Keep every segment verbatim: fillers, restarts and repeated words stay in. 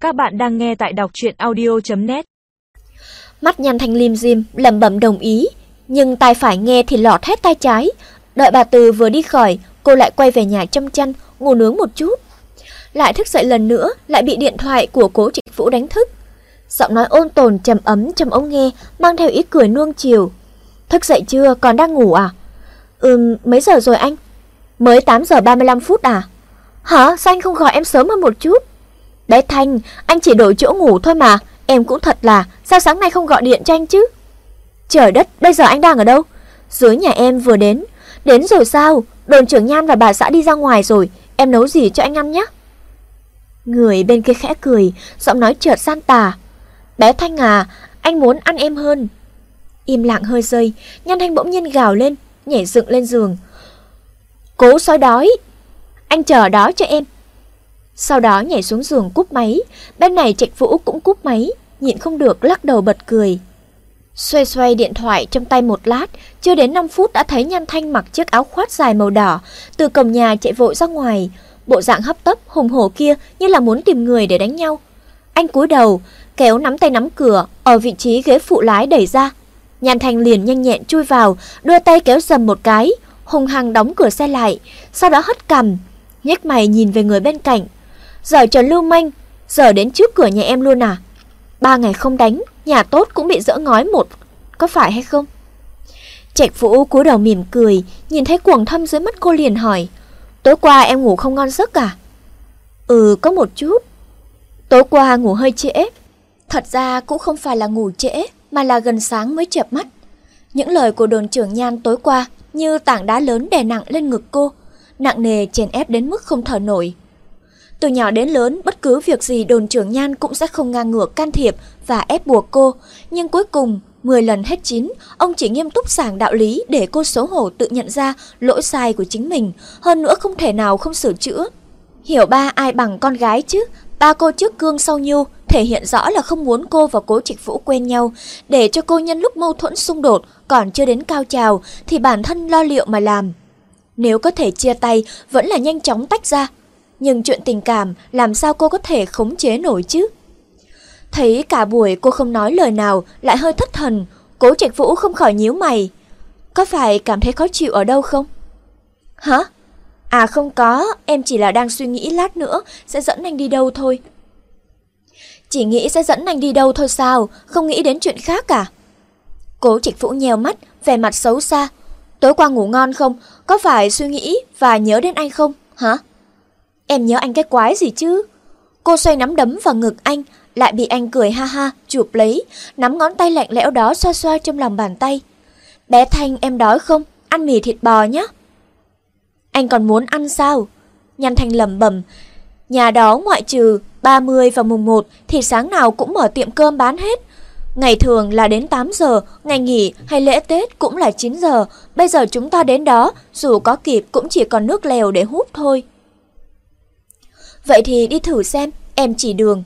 Các bạn đang nghe tại đọc truyện audio chấm net. Mắt Nhan Thanh lim dim, lẩm bẩm đồng ý, nhưng tai phải nghe thì lọt hết tai trái. Đợi bà Từ vừa đi khỏi, cô lại quay về nhà chăm chăn, ngủ nướng một chút. Lại thức dậy lần nữa, lại bị điện thoại của Cố Trịch Vũ đánh thức. Giọng nói ôn tồn trầm ấm trong ống nghe, mang theo ý cười nuông chiều. Thức dậy chưa, còn đang ngủ à? Ừm, mấy giờ rồi anh? Mới tám giờ ba mươi lăm phút à? Hả, sao anh không gọi em sớm hơn một chút? Bé Thanh, anh chỉ đổi chỗ ngủ thôi mà. Em cũng thật là, sao sáng nay không gọi điện cho anh chứ? Trời đất, bây giờ anh đang ở đâu? Dưới nhà em vừa đến. Đến rồi sao? Đồn trưởng Nhan và bà xã đi ra ngoài rồi. Em nấu gì cho anh ăn nhé? Người bên kia khẽ cười, giọng nói chợt gian tà. Bé Thanh à, anh muốn ăn em hơn. Im lặng hơi giây, Nhan Thanh bỗng nhiên gào lên, nhảy dựng lên giường. Cố sói đói, anh chờ đó cho em. Sau đó nhảy xuống giường cúp máy. Bên này Trạch Vũ cũng cúp máy, nhịn không được lắc đầu bật cười. Xoay xoay điện thoại trong tay một lát, chưa đến năm phút đã thấy Nhan Thanh mặc chiếc áo khoác dài màu đỏ, từ cổng nhà chạy vội ra ngoài. Bộ dạng hấp tấp hùng hổ kia như là muốn tìm người để đánh nhau. Anh cúi đầu, kéo nắm tay nắm cửa ở vị trí ghế phụ lái đẩy ra. Nhan Thanh liền nhanh nhẹn chui vào, đưa tay kéo dầm một cái, hung hăng đóng cửa xe lại, sau đó hất cằm, nhếch mày nhìn về người bên cạnh. Giờ trò lưu manh, giờ đến trước cửa nhà em luôn à? Ba ngày không đánh, nhà tốt cũng bị dỡ ngói một, có phải hay không? Trạch Vũ cúi đầu mỉm cười, nhìn thấy quầng thâm dưới mắt cô liền hỏi. Tối qua em ngủ không ngon giấc à? Ừ, có một chút. Tối qua ngủ hơi trễ. Thật ra cũng không phải là ngủ trễ, mà là gần sáng mới chợp mắt. Những lời của đồn trưởng Nhan tối qua như tảng đá lớn đè nặng lên ngực cô, nặng nề chèn ép đến mức không thở nổi. Từ nhỏ đến lớn, bất cứ việc gì đồn trưởng Nhan cũng sẽ không ngang ngược can thiệp và ép buộc cô. Nhưng cuối cùng, mười lần hết chín, ông chỉ nghiêm túc giảng đạo lý để cô xấu hổ tự nhận ra lỗi sai của chính mình, hơn nữa không thể nào không sửa chữa. Hiểu ba ai bằng con gái chứ, ba cô trước gương sau nhu, thể hiện rõ là không muốn cô và Cố Trịch Vũ quen nhau, để cho cô nhân lúc mâu thuẫn xung đột còn chưa đến cao trào thì bản thân lo liệu mà làm. Nếu có thể chia tay, vẫn là nhanh chóng tách ra. Nhưng chuyện tình cảm làm sao cô có thể khống chế nổi chứ? Thấy cả buổi cô không nói lời nào, lại hơi thất thần, Cố Trạch Vũ không khỏi nhíu mày. Có phải cảm thấy khó chịu ở đâu không? Hả? À không có, em chỉ là đang suy nghĩ lát nữa sẽ dẫn anh đi đâu thôi. Chỉ nghĩ sẽ dẫn anh đi đâu thôi sao? Không nghĩ đến chuyện khác à? Cố Trạch Vũ nheo mắt, vẻ mặt xấu xa. Tối qua ngủ ngon không? Có phải suy nghĩ và nhớ đến anh không? Hả? Em nhớ anh cái quái gì chứ? Cô xoay nắm đấm vào ngực anh, lại bị anh cười ha ha, chụp lấy, nắm ngón tay lạnh lẽo đó xoa xoa trong lòng bàn tay. Bé Thanh, em đói không? Ăn mì thịt bò nhé. Anh còn muốn ăn sao? Nhan Thanh lẩm bẩm. Nhà đó ngoại trừ ba mươi và mùng một thì sáng nào cũng mở tiệm cơm bán hết. Ngày thường là đến tám giờ, ngày nghỉ hay lễ Tết cũng là chín giờ. Bây giờ chúng ta đến đó, dù có kịp cũng chỉ còn nước lèo để hút thôi. Vậy thì đi thử xem, em chỉ đường.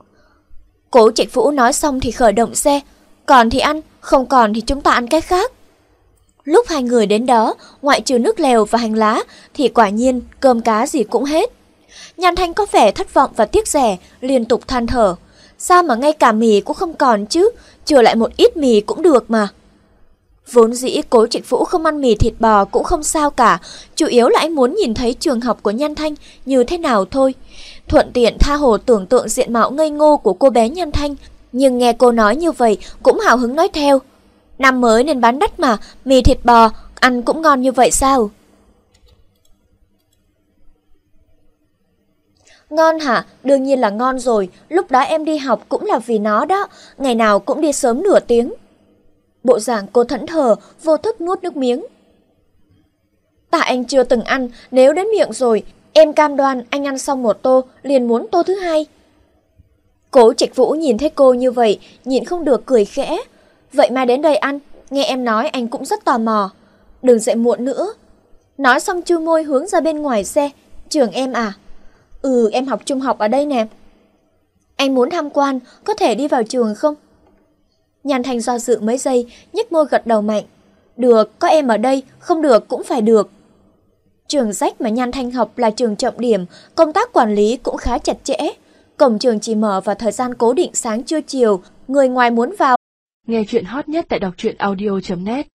Cố Trạch Vũ nói xong thì khởi động xe. Còn thì ăn, không còn thì chúng ta ăn cái khác. Lúc hai người đến đó, ngoại trừ nước lèo và hành lá thì quả nhiên cơm cá gì cũng hết. Nhan Thanh có vẻ thất vọng và tiếc rẻ, liên tục than thở. Sao mà ngay cả mì cũng không còn chứ, chừa lại một ít mì cũng được mà. Vốn dĩ Cố Trạch Vũ không ăn mì thịt bò cũng không sao cả, chủ yếu là anh muốn nhìn thấy trường học của Nhan Thanh như thế nào thôi. Thuận tiện tha hồ tưởng tượng diện mạo ngây ngô của cô bé Nhan Thanh, nhưng nghe cô nói như vậy cũng hào hứng nói theo. Năm mới nên bán đắt mà, mì thịt bò ăn cũng ngon như vậy sao? Ngon hả? Đương nhiên là ngon rồi, lúc đó em đi học cũng là vì nó đó, ngày nào cũng đi sớm nửa tiếng. Bộ dạng cô thẫn thờ, vô thức nuốt nước miếng. Tại anh chưa từng ăn, nếu đến miệng rồi, em cam đoan anh ăn xong một tô, liền muốn tô thứ hai. Cố Trạch Vũ nhìn thấy cô như vậy, nhịn không được cười khẽ. Vậy mà đến đây ăn, nghe em nói anh cũng rất tò mò. Đừng dậy muộn nữa. Nói xong chu môi hướng ra bên ngoài xe. Trường em à? Ừ, em học trung học ở đây nè. Anh muốn tham quan, có thể đi vào trường không? Nhan Thanh do dự mấy giây, nhếch môi gật đầu mạnh. Được, có em ở đây, không được cũng phải được. Trường rách mà Nhan Thanh học là trường trọng điểm, công tác quản lý cũng khá chặt chẽ. Cổng trường chỉ mở vào thời gian cố định sáng trưa chiều, người ngoài muốn vào. Nghe chuyện hot nhất tại đọc truyện audio chấm net.